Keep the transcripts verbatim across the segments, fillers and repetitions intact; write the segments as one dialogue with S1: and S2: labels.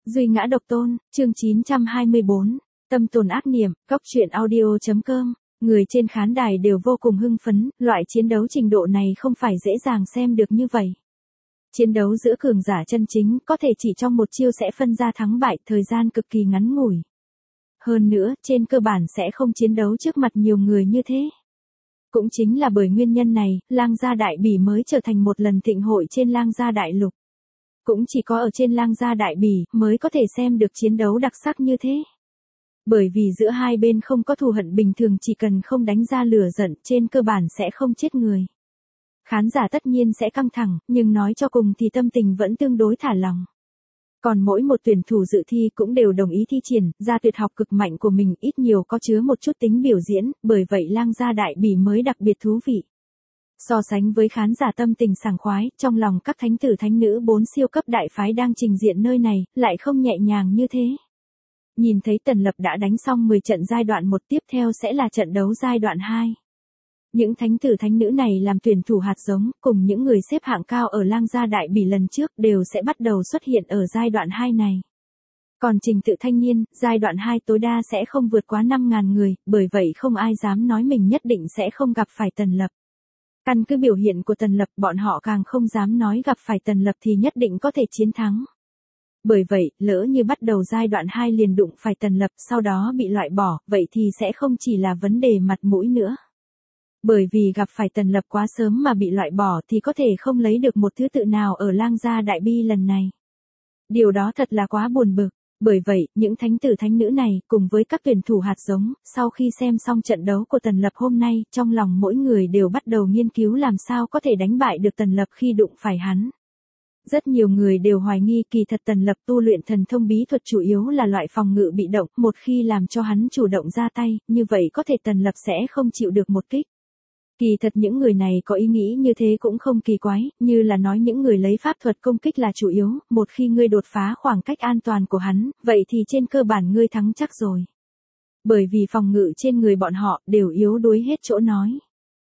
S1: Duy ngã độc tôn, chương chín trăm hai mươi bốn, tâm tồn ác niệm, góc truyện audio.com, người trên khán đài đều vô cùng hưng phấn, loại chiến đấu trình độ này không phải dễ dàng xem được như vậy. Chiến đấu giữa cường giả chân chính có thể chỉ trong một chiêu sẽ phân ra thắng bại, thời gian cực kỳ ngắn ngủi. Hơn nữa, trên cơ bản sẽ không chiến đấu trước mặt nhiều người như thế. Cũng chính là bởi nguyên nhân này, Lang Gia Đại Bỉ mới trở thành một lần thịnh hội trên Lang Gia Đại Lục. Cũng chỉ có ở trên Lang Gia Đại Bỉ mới có thể xem được chiến đấu đặc sắc như thế. Bởi vì giữa hai bên không có thù hận, bình thường chỉ cần không đánh ra lửa giận trên cơ bản sẽ không chết người. Khán giả tất nhiên sẽ căng thẳng, nhưng nói cho cùng thì tâm tình vẫn tương đối thả lỏng. Còn mỗi một tuyển thủ dự thi cũng đều đồng ý thi triển ra tuyệt học cực mạnh của mình, ít nhiều có chứa một chút tính biểu diễn, bởi vậy Lang Gia Đại Bỉ mới đặc biệt thú vị. So sánh với khán giả tâm tình sảng khoái, trong lòng các thánh tử thánh nữ bốn siêu cấp đại phái đang trình diện nơi này, lại không nhẹ nhàng như thế. Nhìn thấy Tần Lập đã đánh xong mười trận giai đoạn một, tiếp theo sẽ là trận đấu giai đoạn hai. Những thánh tử thánh nữ này làm tuyển thủ hạt giống, cùng những người xếp hạng cao ở Lang Gia Đại Bỉ lần trước đều sẽ bắt đầu xuất hiện ở giai đoạn hai này. Còn trình tự thanh niên, giai đoạn hai tối đa sẽ không vượt quá năm nghìn người, bởi vậy không ai dám nói mình nhất định sẽ không gặp phải Tần Lập. Căn cứ biểu hiện của Tần Lập, bọn họ càng không dám nói gặp phải Tần Lập thì nhất định có thể chiến thắng. Bởi vậy, lỡ như bắt đầu giai đoạn hai liền đụng phải Tần Lập, sau đó bị loại bỏ, vậy thì sẽ không chỉ là vấn đề mặt mũi nữa. Bởi vì gặp phải Tần Lập quá sớm mà bị loại bỏ thì có thể không lấy được một thứ tự nào ở Lang Gia Đại Bi lần này. Điều đó thật là quá buồn bực. Bởi vậy, những thánh tử thánh nữ này, cùng với các tuyển thủ hạt giống, sau khi xem xong trận đấu của Tần Lập hôm nay, trong lòng mỗi người đều bắt đầu nghiên cứu làm sao có thể đánh bại được Tần Lập khi đụng phải hắn. Rất nhiều người đều hoài nghi kỳ thật Tần Lập tu luyện thần thông bí thuật chủ yếu là loại phòng ngự bị động, một khi làm cho hắn chủ động ra tay, như vậy có thể Tần Lập sẽ không chịu được một kích. Kỳ thật những người này có ý nghĩ như thế cũng không kỳ quái, như là nói những người lấy pháp thuật công kích là chủ yếu, một khi ngươi đột phá khoảng cách an toàn của hắn, vậy thì trên cơ bản ngươi thắng chắc rồi. Bởi vì phòng ngự trên người bọn họ đều yếu đuối hết chỗ nói.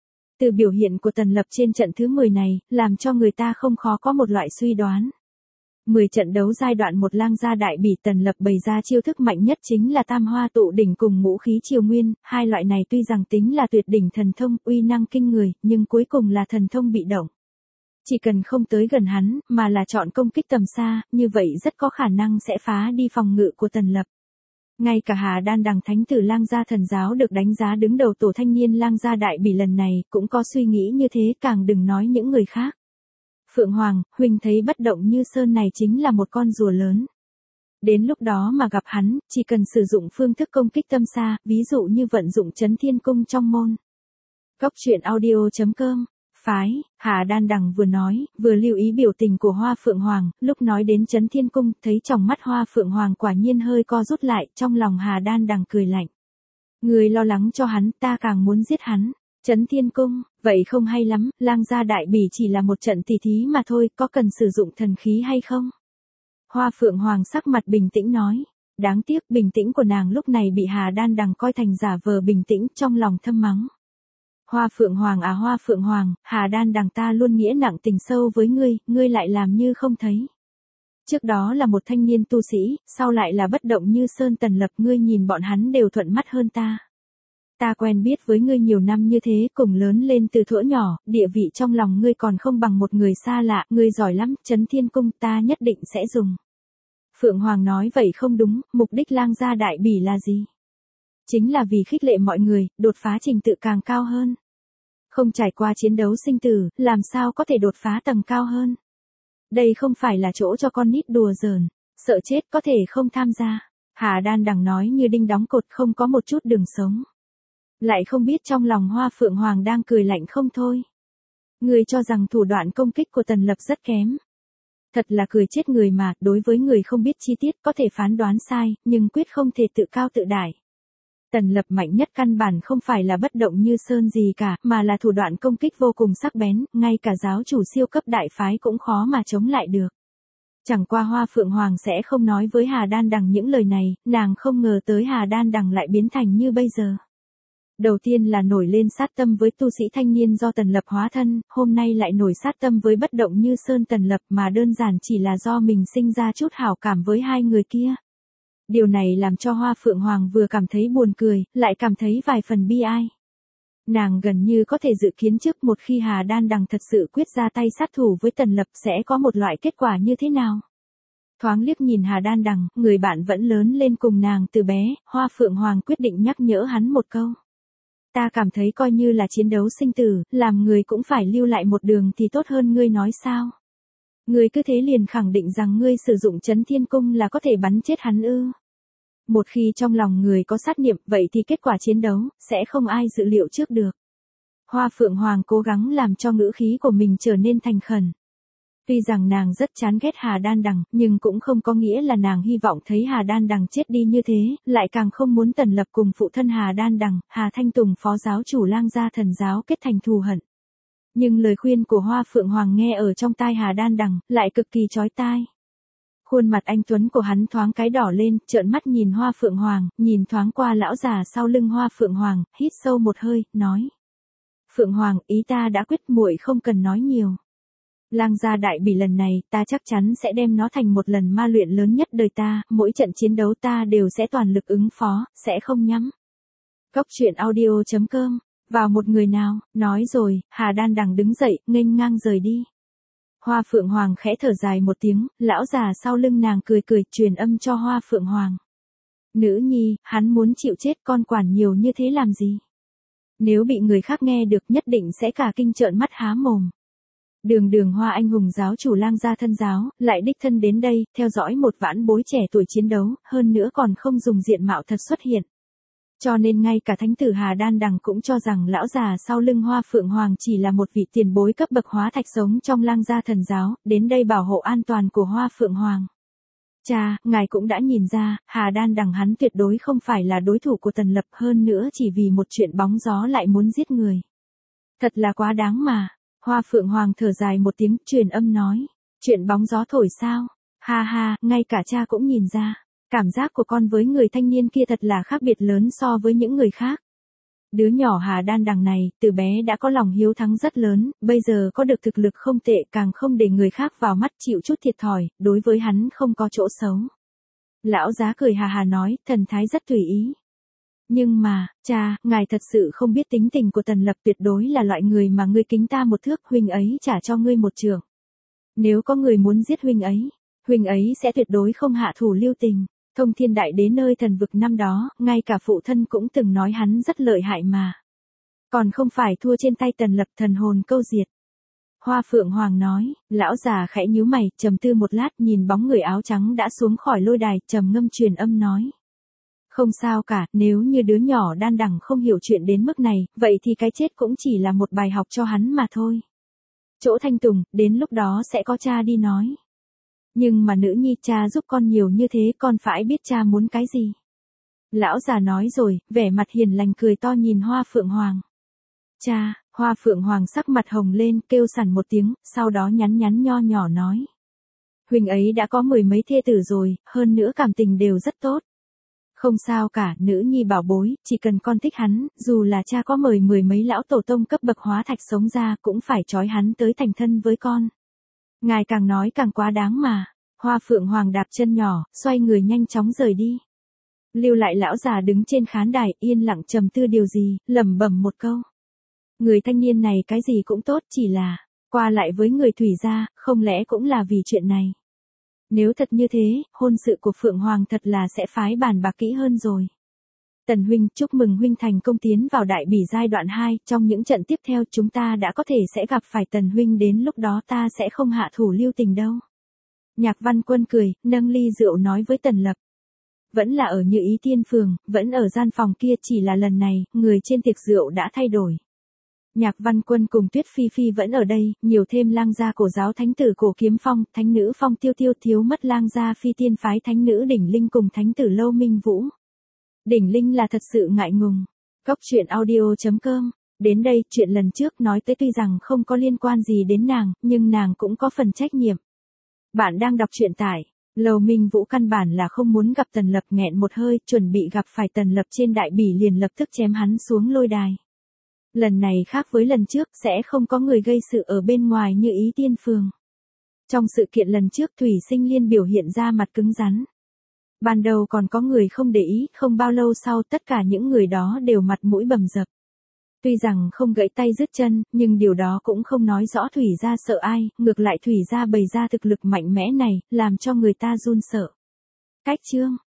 S1: Từ biểu hiện của Tần Lập trên trận thứ mười này, làm cho người ta không khó có một loại suy đoán. mười trận đấu giai đoạn một Lang Gia Đại Bỉ, Tần Lập bày ra chiêu thức mạnh nhất chính là Tam Hoa Tụ Đỉnh cùng Ngũ Khí Triều Nguyên, hai loại này tuy rằng tính là tuyệt đỉnh thần thông, uy năng kinh người, nhưng cuối cùng là thần thông bị động. Chỉ cần không tới gần hắn, mà là chọn công kích tầm xa, như vậy rất có khả năng sẽ phá đi phòng ngự của Tần Lập. Ngay cả Hà Đan Đằng thánh tử Lang Gia Thần Giáo được đánh giá đứng đầu tổ thanh niên Lang Gia Đại Bỉ lần này, cũng có suy nghĩ như thế, càng đừng nói những người khác. Phượng Hoàng, huynh thấy bất động như sơn này chính là một con rùa lớn. Đến lúc đó mà gặp hắn, chỉ cần sử dụng phương thức công kích tâm xa, ví dụ như vận dụng Chấn Thiên Cung trong môn. Góc truyện audio.com, phái, Hà Đan Đằng vừa nói, vừa lưu ý biểu tình của Hoa Phượng Hoàng, lúc nói đến Chấn Thiên Cung, thấy trong mắt Hoa Phượng Hoàng quả nhiên hơi co rút lại, trong lòng Hà Đan Đằng cười lạnh. Người lo lắng cho hắn, ta càng muốn giết hắn. Chấn Thiên Cung, vậy không hay lắm, Lang Gia Đại Bỉ chỉ là một trận tỉ thí mà thôi, có cần sử dụng thần khí hay không? Hoa Phượng Hoàng sắc mặt bình tĩnh nói. Đáng tiếc, bình tĩnh của nàng lúc này bị Hà Đan Đằng coi thành giả vờ bình tĩnh, trong lòng thâm mắng. Hoa Phượng Hoàng à Hoa Phượng Hoàng, Hà Đan Đằng ta luôn nghĩa nặng tình sâu với ngươi, ngươi lại làm như không thấy. Trước đó là một thanh niên tu sĩ, sau lại là bất động như sơn Tần Lập, ngươi nhìn bọn hắn đều thuận mắt hơn ta. Ta quen biết với ngươi nhiều năm như thế, cùng lớn lên từ thuở nhỏ, địa vị trong lòng ngươi còn không bằng một người xa lạ, ngươi giỏi lắm, Chấn Thiên Cung ta nhất định sẽ dùng. Phượng Hoàng nói vậy không đúng, mục đích Lang Gia Đại Bỉ là gì? Chính là vì khích lệ mọi người, đột phá trình tự càng cao hơn. Không trải qua chiến đấu sinh tử, làm sao có thể đột phá tầng cao hơn? Đây không phải là chỗ cho con nít đùa giỡn, sợ chết có thể không tham gia. Hà Đan Đằng nói như đinh đóng cột, không có một chút đường sống. Lại không biết trong lòng Hoa Phượng Hoàng đang cười lạnh không thôi. Người cho rằng thủ đoạn công kích của Tần Lập rất kém. Thật là cười chết người mà, đối với người không biết chi tiết có thể phán đoán sai, nhưng quyết không thể tự cao tự đại. Tần Lập mạnh nhất căn bản không phải là bất động như sơn gì cả, mà là thủ đoạn công kích vô cùng sắc bén, ngay cả giáo chủ siêu cấp đại phái cũng khó mà chống lại được. Chẳng qua Hoa Phượng Hoàng sẽ không nói với Hà Đan Đằng những lời này, nàng không ngờ tới Hà Đan Đằng lại biến thành như bây giờ. Đầu tiên là nổi lên sát tâm với tu sĩ thanh niên do Tần Lập hóa thân, hôm nay lại nổi sát tâm với bất động như Sơn Tần Lập mà đơn giản chỉ là do mình sinh ra chút hảo cảm với hai người kia. Điều này làm cho Hoa Phượng Hoàng vừa cảm thấy buồn cười, lại cảm thấy vài phần bi ai. Nàng gần như có thể dự kiến trước một khi Hà Đan Đằng thật sự quyết ra tay sát thủ với Tần Lập sẽ có một loại kết quả như thế nào. Thoáng liếc nhìn Hà Đan Đằng, người bạn vẫn lớn lên cùng nàng từ bé, Hoa Phượng Hoàng quyết định nhắc nhở hắn một câu. Ta cảm thấy coi như là chiến đấu sinh tử, làm người cũng phải lưu lại một đường thì tốt hơn ngươi nói sao. Ngươi cứ thế liền khẳng định rằng ngươi sử dụng Chấn Thiên Cung là có thể bắn chết hắn ư. Một khi trong lòng người có sát niệm, vậy thì kết quả chiến đấu, sẽ không ai dự liệu trước được. Hoa Phượng Hoàng cố gắng làm cho ngữ khí của mình trở nên thành khẩn. Tuy rằng nàng rất chán ghét Hà Đan Đằng, nhưng cũng không có nghĩa là nàng hy vọng thấy Hà Đan Đằng chết đi như thế, lại càng không muốn Tần Lập cùng phụ thân Hà Đan Đằng, Hà Thanh Tùng phó giáo chủ Lang Gia Thần Giáo kết thành thù hận. Nhưng lời khuyên của Hoa Phượng Hoàng nghe ở trong tai Hà Đan Đằng, lại cực kỳ chói tai. Khuôn mặt anh tuấn của hắn thoáng cái đỏ lên, trợn mắt nhìn Hoa Phượng Hoàng, nhìn thoáng qua lão già sau lưng Hoa Phượng Hoàng, hít sâu một hơi, nói: Phượng Hoàng, ý ta đã quyết, muội không cần nói nhiều. Lang gia đại bỉ lần này, ta chắc chắn sẽ đem nó thành một lần ma luyện lớn nhất đời ta, mỗi trận chiến đấu ta đều sẽ toàn lực ứng phó, sẽ không nhắm. Cốc truyện audio chấm com, vào một người nào, nói rồi, Hà Đan Đằng đứng dậy, nghênh ngang rời đi. Hoa Phượng Hoàng khẽ thở dài một tiếng, lão già sau lưng nàng cười cười, truyền âm cho Hoa Phượng Hoàng. Nữ nhi, hắn muốn chịu chết, con quản nhiều như thế làm gì? Nếu bị người khác nghe được nhất định sẽ cả kinh trợn mắt há mồm. Đường đường Hoa anh hùng giáo chủ Lang Gia thân giáo, lại đích thân đến đây, theo dõi một vãn bối trẻ tuổi chiến đấu, hơn nữa còn không dùng diện mạo thật xuất hiện. Cho nên ngay cả thánh tử Hà Đan Đằng cũng cho rằng lão già sau lưng Hoa Phượng Hoàng chỉ là một vị tiền bối cấp bậc hóa thạch sống trong Lang Gia thần giáo, đến đây bảo hộ an toàn của Hoa Phượng Hoàng. Cha, ngài cũng đã nhìn ra, Hà Đan Đằng hắn tuyệt đối không phải là đối thủ của Tần Lập, hơn nữa chỉ vì một chuyện bóng gió lại muốn giết người. Thật là quá đáng mà. Hoa Phượng Hoàng thở dài một tiếng, truyền âm nói. Chuyện bóng gió thổi sao? Ha ha, ngay cả cha cũng nhìn ra. Cảm giác của con với người thanh niên kia thật là khác biệt lớn so với những người khác. Đứa nhỏ Hà Đan Đằng này, từ bé đã có lòng hiếu thắng rất lớn, bây giờ có được thực lực không tệ, càng không để người khác vào mắt chịu chút thiệt thòi, đối với hắn không có chỗ xấu. Lão giá cười hà hà nói, thần thái rất tùy ý. Nhưng mà, cha, ngài thật sự không biết tính tình của Tần Lập, tuyệt đối là loại người mà ngươi kính ta một thước, huynh ấy trả cho ngươi một trượng. Nếu có người muốn giết huynh ấy, huynh ấy sẽ tuyệt đối không hạ thủ lưu tình. Thông Thiên Đại Đế nơi thần vực năm đó, ngay cả phụ thân cũng từng nói hắn rất lợi hại mà. Còn không phải thua trên tay Tần Lập, thần hồn câu diệt. Hoa Phượng Hoàng nói, lão già khẽ nhíu mày, trầm tư một lát, nhìn bóng người áo trắng đã xuống khỏi lôi đài, trầm ngâm truyền âm nói. Không sao cả, nếu như đứa nhỏ Đan Đằng không hiểu chuyện đến mức này, vậy thì cái chết cũng chỉ là một bài học cho hắn mà thôi. Chỗ Thanh Tùng, đến lúc đó sẽ có cha đi nói. Nhưng mà nữ nhi, cha giúp con nhiều như thế, con phải biết cha muốn cái gì. Lão già nói rồi, vẻ mặt hiền lành cười to nhìn Hoa Phượng Hoàng. Cha, Hoa Phượng Hoàng sắc mặt hồng lên, kêu sẵn một tiếng, sau đó nhắn nhắn nho nhỏ nói. Huynh ấy đã có mười mấy thê tử rồi, hơn nữa cảm tình đều rất tốt. Không sao cả, nữ nhi bảo bối, chỉ cần con thích hắn, dù là cha có mời mười mấy lão tổ tông cấp bậc hóa thạch sống ra, cũng phải trói hắn tới thành thân với con. Ngài càng nói càng quá đáng mà. Hoa Phượng Hoàng đạp chân nhỏ, xoay người nhanh chóng rời đi. Lưu lại lão già đứng trên khán đài, yên lặng trầm tư điều gì, lẩm bẩm một câu. Người thanh niên này cái gì cũng tốt, chỉ là qua lại với người Thủy gia, không lẽ cũng là vì chuyện này. Nếu thật như thế, hôn sự của Phượng Hoàng thật là sẽ phái bàn bạc kỹ hơn rồi. Tần huynh, chúc mừng huynh thành công tiến vào đại bỉ giai đoạn hai, trong những trận tiếp theo chúng ta đã có thể sẽ gặp phải Tần huynh, đến lúc đó ta sẽ không hạ thủ lưu tình đâu. Nhạc Văn Quân cười, nâng ly rượu nói với Tần Lập. Vẫn là ở Như Ý Tiên Phường, vẫn ở gian phòng kia, chỉ là lần này, người trên tiệc rượu đã thay đổi. Nhạc Văn Quân cùng Tuyết Phi Phi vẫn ở đây, nhiều thêm Lang gia cổ giáo thánh tử Cổ Kiếm Phong, thánh nữ Phong Tiêu Tiêu, thiếu mất Lang gia Phi Tiên phái thánh nữ Đỉnh Linh cùng thánh tử Lâu Minh Vũ. Đỉnh Linh là thật sự ngại ngùng. Cốc truyện audio chấm com. Đến đây, chuyện lần trước nói tới tuy rằng không có liên quan gì đến nàng, nhưng nàng cũng có phần trách nhiệm. Bạn đang đọc truyện tại Lầu Minh Vũ căn bản là không muốn gặp Tần Lập, nghẹn một hơi, chuẩn bị gặp phải Tần Lập trên đại bỉ liền lập tức chém hắn xuống lôi đài. Lần này khác với lần trước, sẽ không có người gây sự ở bên ngoài như Ý Tiên Phường. Trong sự kiện lần trước Thủy Sinh Liên biểu hiện ra mặt cứng rắn. Ban đầu còn có người không để ý, không bao lâu sau tất cả những người đó đều mặt mũi bầm dập. Tuy rằng không gãy tay đứt chân, nhưng điều đó cũng không nói rõ Thủy gia sợ ai, ngược lại Thủy gia bày ra thực lực mạnh mẽ này, làm cho người ta run sợ. Cách chương